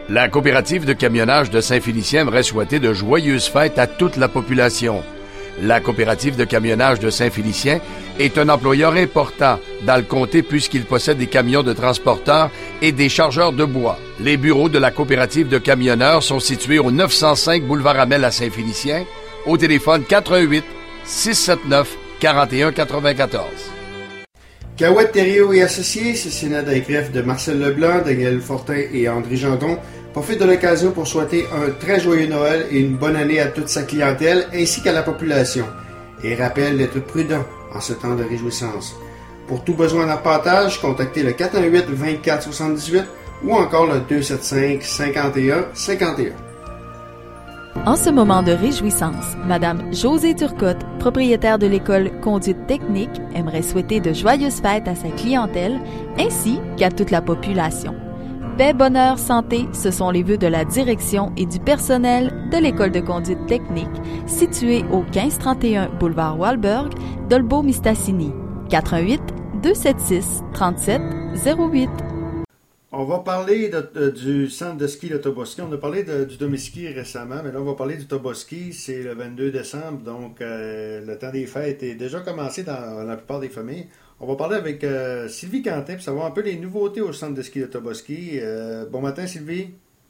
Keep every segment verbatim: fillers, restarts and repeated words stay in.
La coopérative de camionnage de Saint-Félicien aimerait souhaiter de joyeuses fêtes à toute la population. La coopérative de camionnage de Saint-Félicien est un employeur important dans le comté puisqu'il possède des camions de transporteurs et des chargeurs de bois. Les bureaux de la coopérative de camionneurs sont situés au neuf cent cinq boulevard Amel à Saint-Félicien, au téléphone quatre un huit, six sept neuf, quatre un quatre-vingt-quatorze. Cahouette Thériault et Associés, c'est Sénat I G R E F de Marcel Leblanc, Daniel Fortin et André Gendron. Profite de l'occasion pour souhaiter un très joyeux Noël et une bonne année à toute sa clientèle ainsi qu'à la population. Et rappelle d'être prudent en ce temps de réjouissance. Pour tout besoin d'arpentage, contactez le quatre un huit, vingt-quatre soixante-dix-huit ou encore le deux sept cinq, cinquante et un cinquante et un. En ce moment de réjouissance, Madame Josée Turcotte, propriétaire de l'école Conduite Technique, aimerait souhaiter de joyeuses fêtes à sa clientèle ainsi qu'à toute la population. Paix, bonheur, santé, ce sont les vœux de la direction et du personnel de l'école de conduite technique située au quinze trente et un boulevard Walberg, Dolbeau-Mistassini. quatre un huit, deux sept six, trente-sept zéro huit. On va parler de, de, du centre de ski de Toboski. On a parlé de, du Domiski récemment, mais là, on va parler du Toboski. C'est le vingt-deux décembre, donc euh, le temps des fêtes est déjà commencé dans la plupart des familles. On va parler avec euh, Sylvie Quentin pour savoir un peu les nouveautés au centre de ski de Toboski. Euh, bon matin, Sylvie.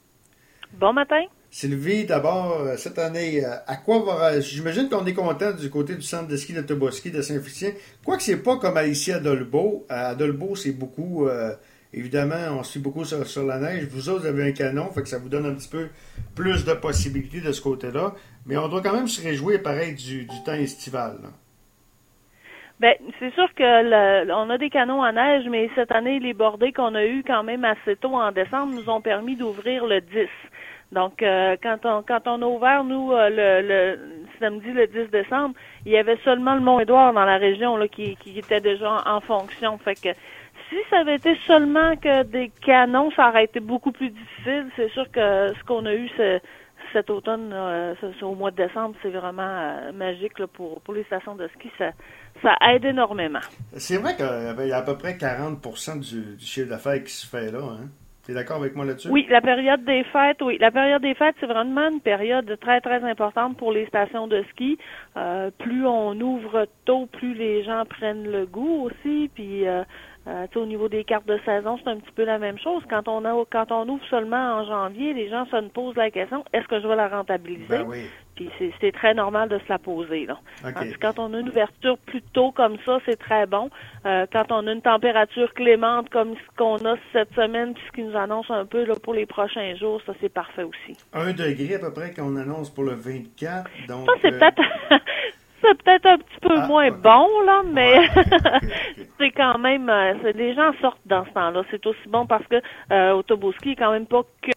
Bon matin. Sylvie, d'abord, cette année, à quoi va... J'imagine qu'on est content du côté du centre de ski de Toboski de Saint-Félicien. Quoique c'est pas comme ici à Dolbeau. À Dolbeau, c'est beaucoup... Euh, évidemment, on suit beaucoup sur, sur la neige. Vous autres, vous avez un canon, fait que ça vous donne un petit peu plus de possibilités de ce côté-là. Mais on doit quand même se réjouir, pareil, du, du temps estival, là. Ben, c'est sûr que le, on a des canons à neige, mais cette année, les bordées qu'on a eues quand même assez tôt en décembre nous ont permis d'ouvrir le dix. Donc, euh, quand on quand on a ouvert, nous, euh, le, le samedi, le dix décembre, il y avait seulement le Mont-Édouard dans la région là qui, qui était déjà en, en fonction. Fait que si ça avait été seulement que des canons, ça aurait été beaucoup plus difficile. C'est sûr que ce qu'on a eu, c'est cet automne, euh, c'est au mois de décembre, c'est vraiment euh, magique là, pour, pour les stations de ski. Ça, ça aide énormément. C'est vrai qu'il y a à peu près quarante pour cent du, du chiffre d'affaires qui se fait là. Hein? Tu es d'accord avec moi là-dessus? Oui, la période des fêtes, oui. La période des fêtes, c'est vraiment une période très, très importante pour les stations de ski. Euh, plus on ouvre tôt, plus les gens prennent le goût aussi. Puis, euh, euh, au niveau des cartes de saison, c'est un petit peu la même chose. Quand on a, quand on ouvre seulement en janvier, les gens se posent la question, est-ce que je vais la rentabiliser? Ben oui. Puis c'est, c'est très normal de se la poser, là. Okay. Quand on a une ouverture plus tôt comme ça, c'est très bon. Euh, quand on a une température clémente comme ce qu'on a cette semaine, puis ce qui nous annonce un peu là, pour les prochains jours, ça c'est parfait aussi. Un degré à peu près qu'on annonce pour le vingt-quatre. Donc, ça, c'est euh... peut-être c'est peut-être un petit peu ah, moins okay. bon, là, mais ouais, okay, okay. c'est quand même... Euh, c'est, les gens sortent dans ce temps-là. C'est aussi bon parce que euh, au Toboski, il n'est quand même pas que...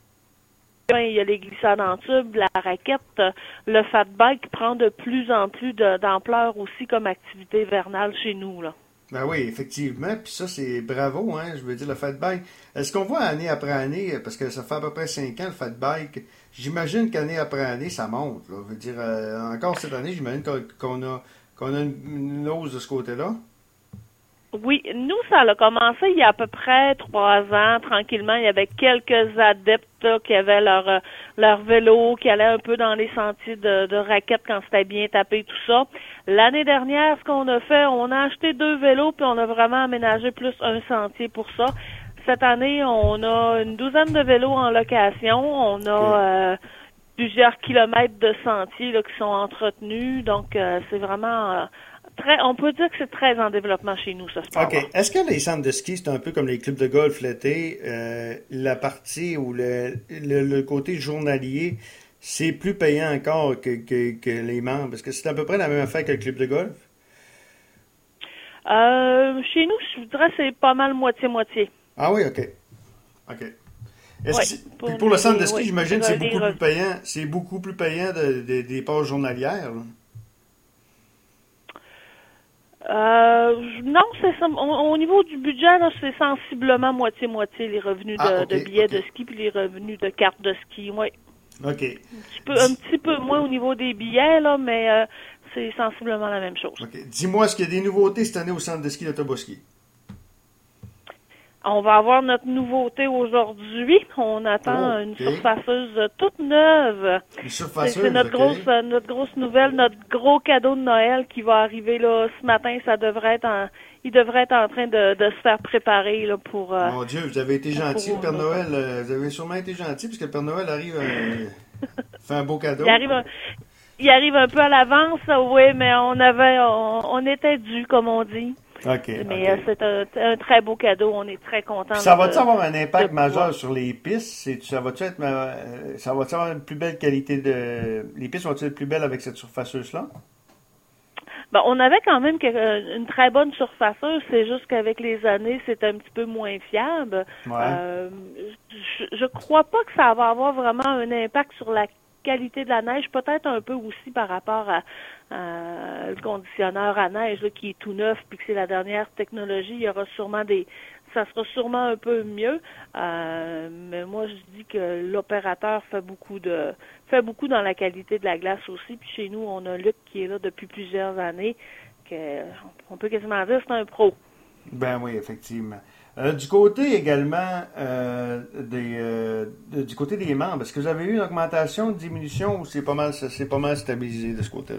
Il y a les glissades en tube, la raquette, le fat bike prend de plus en plus de, d'ampleur aussi comme activité hivernale chez nous, là. Ben oui, effectivement. Puis ça, c'est bravo, hein. Je veux dire, le fat bike. Est-ce qu'on voit année après année, parce que ça fait à peu près cinq ans, le fat bike, j'imagine qu'année après année, ça monte, là. Je veux dire, euh, encore cette année, j'imagine qu'on a, qu'on a une, une hausse de ce côté-là. Oui, nous, ça a commencé il y a à peu près trois ans, tranquillement. Il y avait quelques adeptes là, qui avaient leur euh, leur vélo, qui allaient un peu dans les sentiers de, de raquettes quand c'était bien tapé, tout ça. L'année dernière, ce qu'on a fait, on a acheté deux vélos, puis on a vraiment aménagé plus un sentier pour ça. Cette année, on a une douzaine de vélos en location. On a euh, plusieurs kilomètres de sentiers là, qui sont entretenus. Donc, euh, c'est vraiment... Euh, Très, on peut dire que c'est très en développement chez nous, ce sport. OK. Est-ce que les centres de ski, c'est un peu comme les clubs de golf l'été, euh, la partie ou le, le, le côté journalier, c'est plus payant encore que, que, que les membres? Parce que c'est à peu près la même affaire que le club de golf? Euh, chez nous, je dirais que c'est pas mal moitié-moitié. Ah oui, OK. OK. Est-ce ouais, que pour, pour le centre de ski, oui, j'imagine que c'est beaucoup plus payant. C'est beaucoup plus payant de, de, des passes journalières, là. Euh, non, c'est ça. Au, au niveau du budget, là, c'est sensiblement moitié-moitié les revenus de, ah, okay, de billets okay. de ski puis les revenus de cartes de ski, oui. OK. Un petit peu, un petit peu moins au niveau des billets, là, mais euh, c'est sensiblement la même chose. OK. Dis-moi, est-ce qu'il y a des nouveautés cette année au centre de ski de Toboski? On va avoir notre nouveauté aujourd'hui. On attend Oh, une ok. surfaceuse toute neuve. Une C'est surfaceuse, c'est notre ok. grosse euh, notre grosse nouvelle, notre gros cadeau de Noël qui va arriver là ce matin. Ça devrait être en, il devrait être en train de, de se faire préparer là pour. euh, Mon Dieu, vous avez été gentil, le Père Noël. euh, Vous avez sûrement été gentil, puisque le Père Noël arrive, euh, fait un beau cadeau. il arrive, un, il arrive un peu à l'avance, oui, mais on avait, on, on était dû, comme on dit. OK. Mais ok. euh, c'est un, un très beau cadeau. On est très contents. Puis ça de- va-tu avoir un impact de majeur pouvoir- sur les pistes? C'est- Ça va-tu être, euh, ça va-tu avoir une plus belle qualité de... Les pistes vont-elles être plus belles avec cette surfaceuse-là? Ben, on avait quand même que- euh, une très bonne surfaceuse, c'est juste qu'avec les années, c'est un petit peu moins fiable. Ouais. Euh, je, je crois pas que ça va avoir vraiment un impact sur la qualité de la neige, peut-être un peu aussi par rapport à, à le conditionneur à neige là, qui est tout neuf, puis que c'est la dernière technologie. Il y aura sûrement des, ça sera sûrement un peu mieux. Euh, mais moi, je dis que l'opérateur fait beaucoup de, fait beaucoup dans la qualité de la glace aussi. Puis chez nous, on a Luc qui est là depuis plusieurs années, que on peut quasiment dire que c'est un pro. Ben oui, effectivement. Euh, du côté également euh, des euh, de- du côté des membres, est-ce que vous avez eu une augmentation, une diminution ou c'est pas mal c'est pas mal stabilisé de ce côté-là?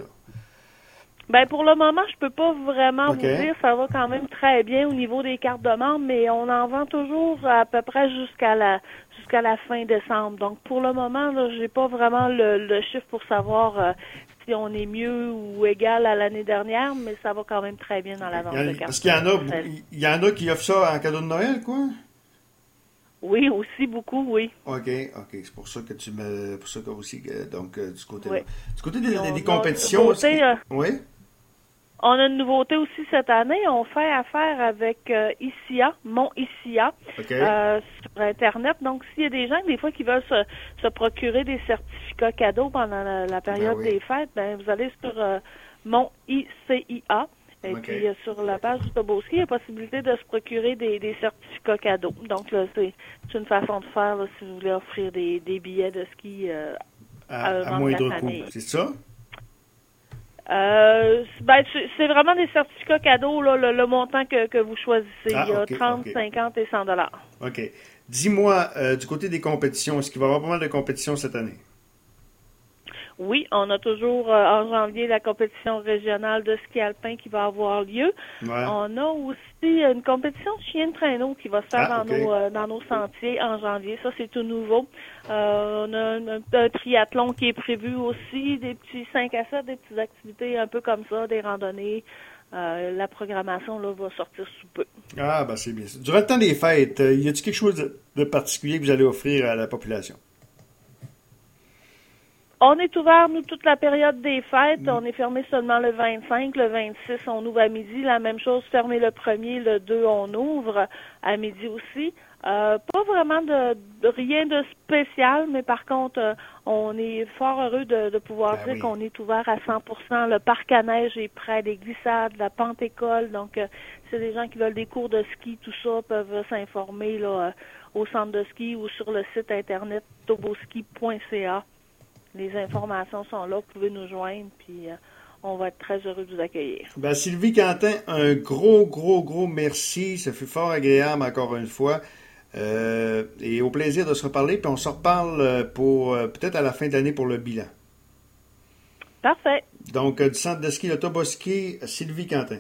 Ben pour le moment, je peux pas vraiment OK. vous dire, ça va quand même très bien au niveau des cartes de membres, mais on en vend toujours à peu près jusqu'à la jusqu'à la fin décembre. Donc pour le moment, là, j'ai pas vraiment le, le chiffre pour savoir euh, si on est mieux ou égal à l'année dernière, mais ça va quand même très bien dans la vente Il y en- de cartes. Est-ce qu'il y en a Euh, il y en a qui offrent ça en cadeau de Noël, quoi? Oui, aussi beaucoup, oui. OK, OK. C'est pour ça que tu me. Pour ça que aussi, que- donc, euh, du côté Oui. Du côté des, Puis on des a compétitions. une est-ce nouveauté, que- euh, Oui? On a une nouveauté aussi cette année. On fait affaire avec euh, I C A, Mon I C A, OK. euh, sur Internet. Donc, s'il y a des gens, des fois, qui veulent se, se procurer des certificats cadeaux pendant la, la période Ben oui. des fêtes, ben vous allez sur euh, Mon I C I A. Et OK. puis, euh, sur la page du Toboski, il y a possibilité de se procurer des, des certificats cadeaux. Donc, là, c'est c'est une façon de faire là, si vous voulez offrir des, des billets de ski euh, à, à à vendre moindre la coût. famille. C'est ça? Euh, ben, c'est c'est vraiment des certificats cadeaux, là, le, le montant que, que vous choisissez. Ah, Il y a ok, trente, ok. cinquante et cent dollars. OK. Dis-moi, euh, du côté des compétitions, est-ce qu'il va y avoir pas mal de compétitions cette année? Oui, on a toujours euh, en janvier la compétition régionale de ski alpin qui va avoir lieu. Ouais. On a aussi une compétition de chien de traîneau qui va se faire Ah, dans, ok. nos, euh, dans nos sentiers en janvier. Ça, c'est tout nouveau. Euh, on a un, un- un triathlon qui est prévu aussi, des petits cinq à sept, des petites activités un peu comme ça, des randonnées. Euh, la programmation là va sortir sous peu. Ah, ben c'est bien ça. Durant le temps des fêtes, euh, y a-t-il quelque chose de, de particulier que vous allez offrir à la population? On est ouvert, nous, toute la période des fêtes. On est fermé seulement le vingt-cinq. Le vingt-six, on ouvre à midi. La même chose, fermé le premier. Le deux, on ouvre à midi aussi. Euh, pas vraiment de, de rien de spécial, mais par contre, euh, on est fort heureux de, de pouvoir Ben dire oui. qu'on est ouvert à cent pour cent. Le parc à neige est prêt, des glissades, la pente-école. Donc, euh, c'est des gens qui veulent des cours de ski, tout ça, peuvent s'informer là, euh, au centre de ski ou sur le site internet toboski point c a. Les informations sont là, vous pouvez nous joindre, puis euh, on va être très heureux de vous accueillir. Ben, Sylvie Quentin, un gros, gros, gros merci. Ça fut fort agréable encore une fois. Euh, et au plaisir de se reparler. Puis on se reparle euh, pour euh, peut-être à la fin de l'année pour le bilan. Parfait. Donc, euh, du centre de ski de Toboski, Sylvie Quentin.